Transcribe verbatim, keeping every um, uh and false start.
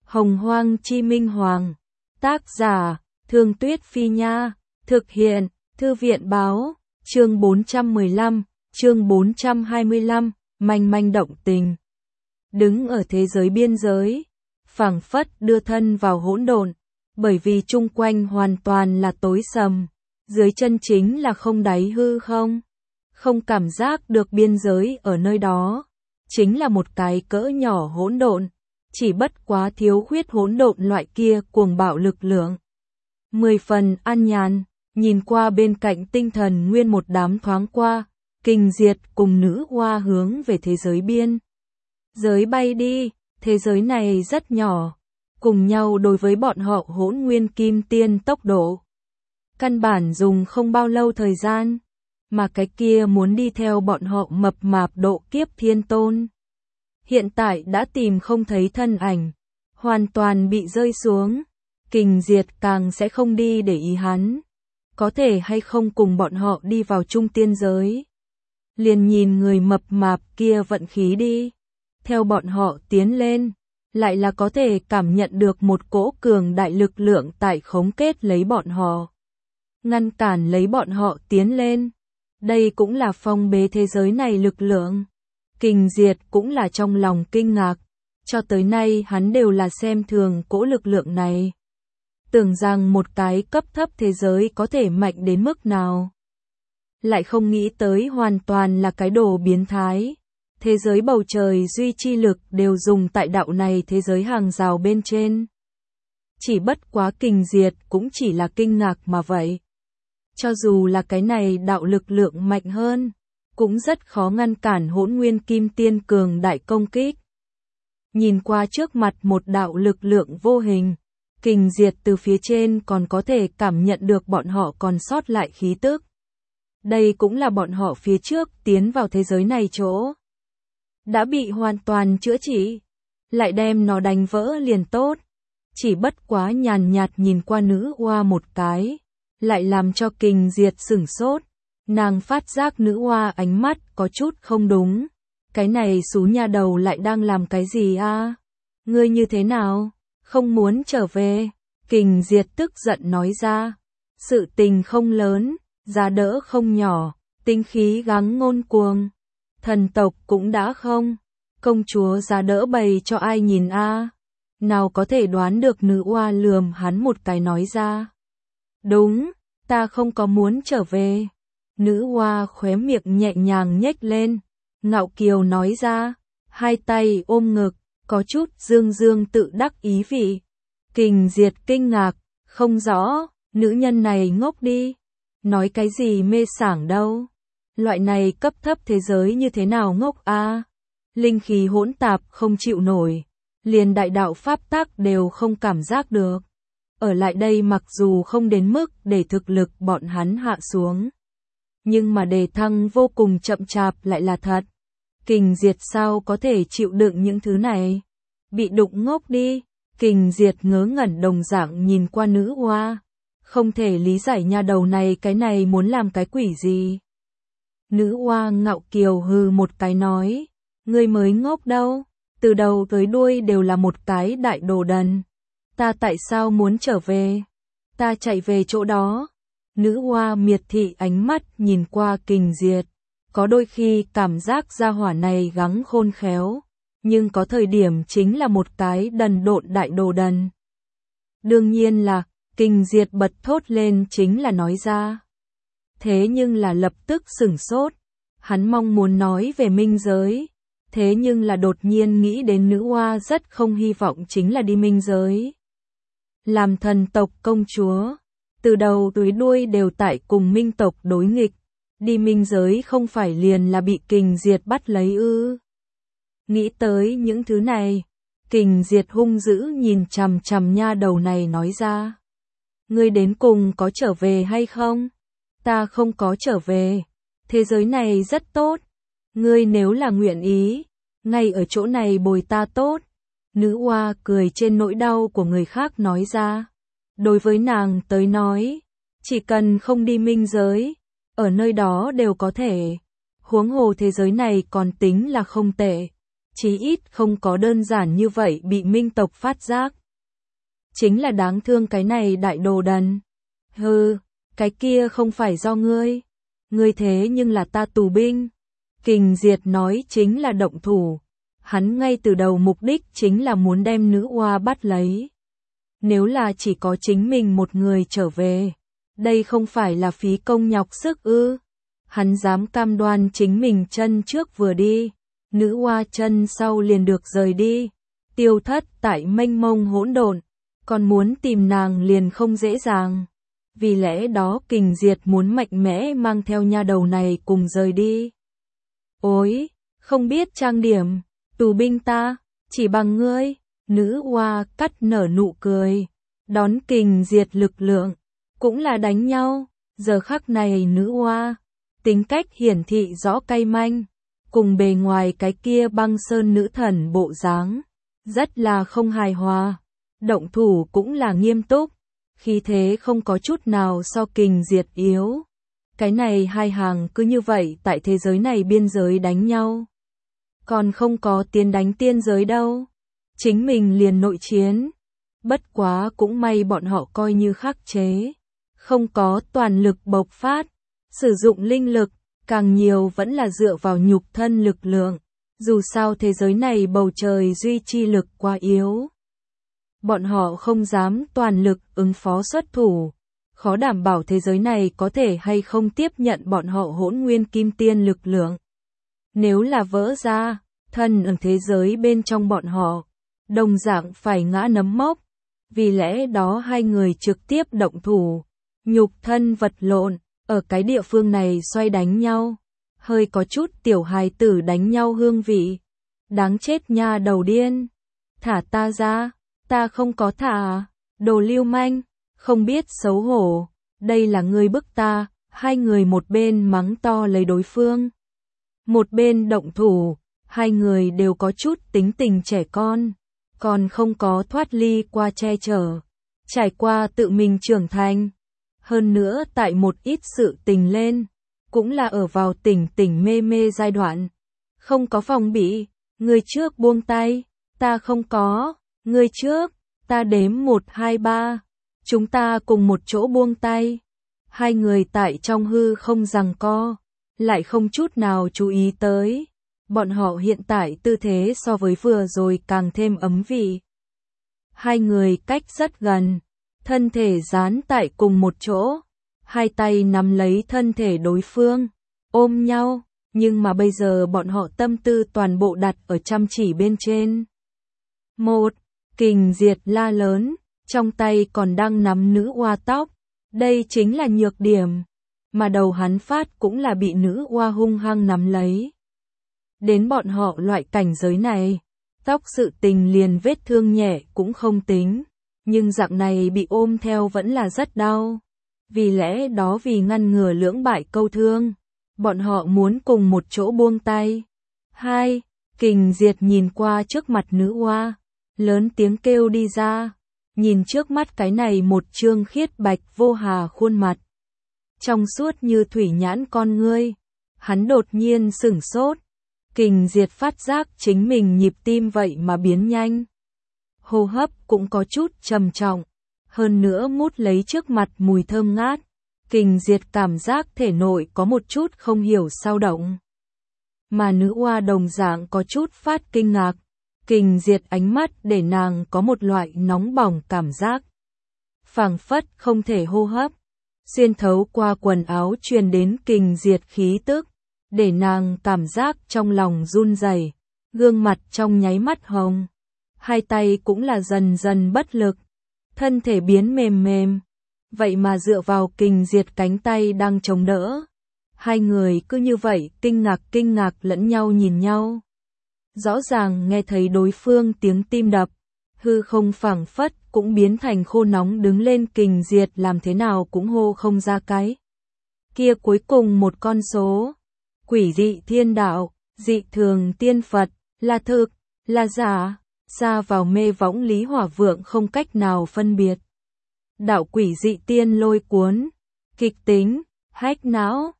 Hồng Hoang Chi Minh Hoàng. Tác giả, Thương Tuyết Phi Nha. Thực hiện, Thư viện Báo. Chương bốn trăm mười lăm, chương bốn trăm hai mươi lăm, manh manh động tình. Đứng ở thế giới biên giới, phảng phất đưa thân vào hỗn độn, bởi vì chung quanh hoàn toàn là tối sầm, dưới chân chính là không đáy hư không. Không cảm giác được biên giới ở nơi đó, chính là một cái cỡ nhỏ hỗn độn, chỉ bất quá thiếu khuyết hỗn độn loại kia cuồng bạo lực lượng. Mười phần an nhàn, nhìn qua bên cạnh tinh thần nguyên một đám thoáng qua, Kình Diệt cùng nữ hoa hướng về thế giới biên giới bay đi, thế giới này rất nhỏ, cùng nhau đối với bọn họ hỗn nguyên kim tiên tốc độ. Căn bản dùng không bao lâu thời gian, mà cái kia muốn đi theo bọn họ mập mạp độ kiếp thiên tôn. Hiện tại đã tìm không thấy thân ảnh, hoàn toàn bị rơi xuống, Kình Diệt càng sẽ không đi để ý hắn, có thể hay không cùng bọn họ đi vào trung tiên giới. Liền nhìn người mập mạp kia vận khí đi, theo bọn họ tiến lên, lại là có thể cảm nhận được một cỗ cường đại lực lượng tại khống kết lấy bọn họ, ngăn cản lấy bọn họ tiến lên. Đây cũng là phong bế thế giới này lực lượng. Kình Diệt cũng là trong lòng kinh ngạc, cho tới nay hắn đều là xem thường cỗ lực lượng này. Tưởng rằng một cái cấp thấp thế giới có thể mạnh đến mức nào. Lại không nghĩ tới hoàn toàn là cái đồ biến thái. Thế giới bầu trời duy chi lực đều dùng tại đạo này thế giới hàng rào bên trên. Chỉ bất quá Kình Diệt cũng chỉ là kinh ngạc mà vậy. Cho dù là cái này đạo lực lượng mạnh hơn, cũng rất khó ngăn cản hỗn nguyên kim tiên cường đại công kích. Nhìn qua trước mặt một đạo lực lượng vô hình, Kình Diệt từ phía trên còn có thể cảm nhận được bọn họ còn sót lại khí tức. Đây cũng là bọn họ phía trước tiến vào thế giới này chỗ đã bị hoàn toàn chữa trị, lại đem nó đánh vỡ liền tốt. Chỉ bất quá nhàn nhạt nhìn qua nữ hoa một cái, lại làm cho Kình Diệt sửng sốt. Nàng phát giác nữ hoa ánh mắt có chút không đúng. Cái này xú nha đầu lại đang làm cái gì a? Ngươi như thế nào? Không muốn trở về? Kình Diệt tức giận nói ra. Sự tình không lớn, giá đỡ không nhỏ, tinh khí gắng ngôn cuồng. Thần tộc cũng đã không. Công chúa giá đỡ bày cho ai nhìn a? Nào có thể đoán được nữ hoa lườm hắn một cái nói ra. Đúng, ta không có muốn trở về. Nữ hoa khóe miệng nhẹ nhàng nhếch lên, ngạo kiều nói ra, hai tay ôm ngực, có chút dương dương tự đắc ý vị. Kình Diệt kinh ngạc, không rõ, nữ nhân này ngốc đi, nói cái gì mê sảng đâu. Loại này cấp thấp thế giới như thế nào ngốc a? Linh khí hỗn tạp không chịu nổi, liền đại đạo pháp tắc đều không cảm giác được. Ở lại đây mặc dù không đến mức để thực lực bọn hắn hạ xuống, nhưng mà đề thăng vô cùng chậm chạp lại là thật. Kình Diệt sao có thể chịu đựng những thứ này? Bị đụng ngốc đi. Kình Diệt ngớ ngẩn đồng dạng nhìn qua nữ hoa, không thể lý giải nha đầu này cái này muốn làm cái quỷ gì. Nữ hoa ngạo kiều hừ một cái nói, ngươi mới ngốc đâu, từ đầu tới đuôi đều là một cái đại đồ đần. Ta tại sao muốn trở về? Ta chạy về chỗ đó. Nữ hoa miệt thị ánh mắt nhìn qua Kình Diệt, có đôi khi cảm giác gia hỏa này gắng khôn khéo, nhưng có thời điểm chính là một cái đần độn đại đồ đần. Đương nhiên là, Kình Diệt bật thốt lên chính là nói ra. Thế nhưng là lập tức sửng sốt, hắn mong muốn nói về minh giới, thế nhưng là đột nhiên nghĩ đến nữ hoa rất không hy vọng chính là đi minh giới. Làm thần tộc công chúa, từ đầu tới đuôi đều tại cùng minh tộc đối nghịch, đi minh giới không phải liền là bị Kình Diệt bắt lấy ư? Nghĩ tới những thứ này, Kình Diệt hung dữ nhìn chằm chằm nha đầu này nói ra. Ngươi đến cùng có trở về hay không? Ta không có trở về, thế giới này rất tốt, ngươi nếu là nguyện ý, ngay ở chỗ này bồi ta tốt. Nữ hoa cười trên nỗi đau của người khác nói ra. Đối với nàng tới nói, chỉ cần không đi minh giới, ở nơi đó đều có thể. Huống hồ thế giới này còn tính là không tệ, chí ít không có đơn giản như vậy bị minh tộc phát giác. Chính là đáng thương cái này đại đồ đần. Hừ, cái kia không phải do ngươi. Ngươi thế nhưng là ta tù binh. Kình Diệt nói chính là động thủ. Hắn ngay từ đầu mục đích chính là muốn đem nữ oa bắt lấy. Nếu là chỉ có chính mình một người trở về, đây không phải là phí công nhọc sức ư. Hắn dám cam đoan chính mình chân trước vừa đi, nữ oa chân sau liền được rời đi, tiêu thất tại mênh mông hỗn độn, còn muốn tìm nàng liền không dễ dàng. Vì lẽ đó Kình Diệt muốn mạnh mẽ mang theo nha đầu này cùng rời đi. Ôi, không biết trang điểm, tù binh ta, chỉ bằng ngươi, nữ oa cắt nở nụ cười, đón Kình Diệt lực lượng, cũng là đánh nhau. Giờ khắc này nữ oa, tính cách hiển thị rõ cay manh, cùng bề ngoài cái kia băng sơn nữ thần bộ dáng, rất là không hài hòa. Động thủ cũng là nghiêm túc, khí thế không có chút nào so Kình Diệt yếu. Cái này hai hàng cứ như vậy tại thế giới này biên giới đánh nhau. Còn không có tiến đánh tiên giới đâu. Chính mình liền nội chiến. Bất quá cũng may bọn họ coi như khắc chế. Không có toàn lực bộc phát. Sử dụng linh lực, càng nhiều vẫn là dựa vào nhục thân lực lượng. Dù sao thế giới này bầu trời duy trì lực quá yếu. Bọn họ không dám toàn lực ứng phó xuất thủ. Khó đảm bảo thế giới này có thể hay không tiếp nhận bọn họ hỗn nguyên kim tiên lực lượng. Nếu là vỡ ra, thân ở thế giới bên trong bọn họ, đồng dạng phải ngã nấm mốc. Vì lẽ đó hai người trực tiếp động thủ, nhục thân vật lộn, ở cái địa phương này xoay đánh nhau. Hơi có chút tiểu hài tử đánh nhau hương vị. Đáng chết nha đầu điên. Thả ta ra, ta không có thả, đồ lưu manh. Không biết xấu hổ, đây là ngươi bức ta. Hai người một bên mắng to lấy đối phương, một bên động thủ. Hai người đều có chút tính tình trẻ con, còn không có thoát ly qua che chở, trải qua tự mình trưởng thành. Hơn nữa tại một ít sự tình lên, cũng là ở vào tỉnh tỉnh mê mê giai đoạn. Không có phòng bị, người trước buông tay, ta không có, người trước, ta đếm một hai ba. Chúng ta cùng một chỗ buông tay. Hai người tại trong hư không giằng co, lại không chút nào chú ý tới. Bọn họ hiện tại tư thế so với vừa rồi càng thêm ấm vị. Hai người cách rất gần, thân thể dán tại cùng một chỗ. Hai tay nắm lấy thân thể đối phương, ôm nhau. Nhưng mà bây giờ bọn họ tâm tư toàn bộ đặt ở chăm chỉ bên trên. Một, Kình Diệt la lớn. Trong tay còn đang nắm nữ oa tóc. Đây chính là nhược điểm. Mà đầu hắn phát cũng là bị nữ oa hung hăng nắm lấy. Đến bọn họ loại cảnh giới này, tóc sự tình liền vết thương nhẹ cũng không tính. Nhưng dạng này bị ôm theo vẫn là rất đau. Vì lẽ đó vì ngăn ngừa lưỡng bại câu thương, bọn họ muốn cùng một chỗ buông tay. Hai, Kình Diệt nhìn qua trước mặt nữ oa, lớn tiếng kêu đi ra. Nhìn trước mắt cái này một trương khiết bạch vô hà khuôn mặt, trong suốt như thủy nhãn con ngươi, hắn đột nhiên sửng sốt. Kình Diệt phát giác chính mình nhịp tim vậy mà biến nhanh, hô hấp cũng có chút trầm trọng, hơn nữa mút lấy trước mặt mùi thơm ngát. Kình Diệt cảm giác thể nội có một chút không hiểu sao động, mà nữ oa đồng dạng có chút phát kinh ngạc. Kình Diệt ánh mắt để nàng có một loại nóng bỏng cảm giác, phảng phất không thể hô hấp, xuyên thấu qua quần áo truyền đến Kình Diệt khí tức, để nàng cảm giác trong lòng run rẩy, gương mặt trong nháy mắt hồng, hai tay cũng là dần dần bất lực, thân thể biến mềm mềm, vậy mà dựa vào Kình Diệt cánh tay đang chống đỡ. Hai người cứ như vậy kinh ngạc kinh ngạc lẫn nhau nhìn nhau. Rõ ràng nghe thấy đối phương tiếng tim đập, hư không phảng phất cũng biến thành khô nóng đứng lên. Kình Diệt làm thế nào cũng hô không ra cái kia cuối cùng một con số. Quỷ dị thiên đạo, dị thường tiên Phật, là thực, là giả, xa vào mê võng Lý Hỏa Vượng không cách nào phân biệt. Đạo quỷ dị tiên lôi cuốn, kịch tính, hách não,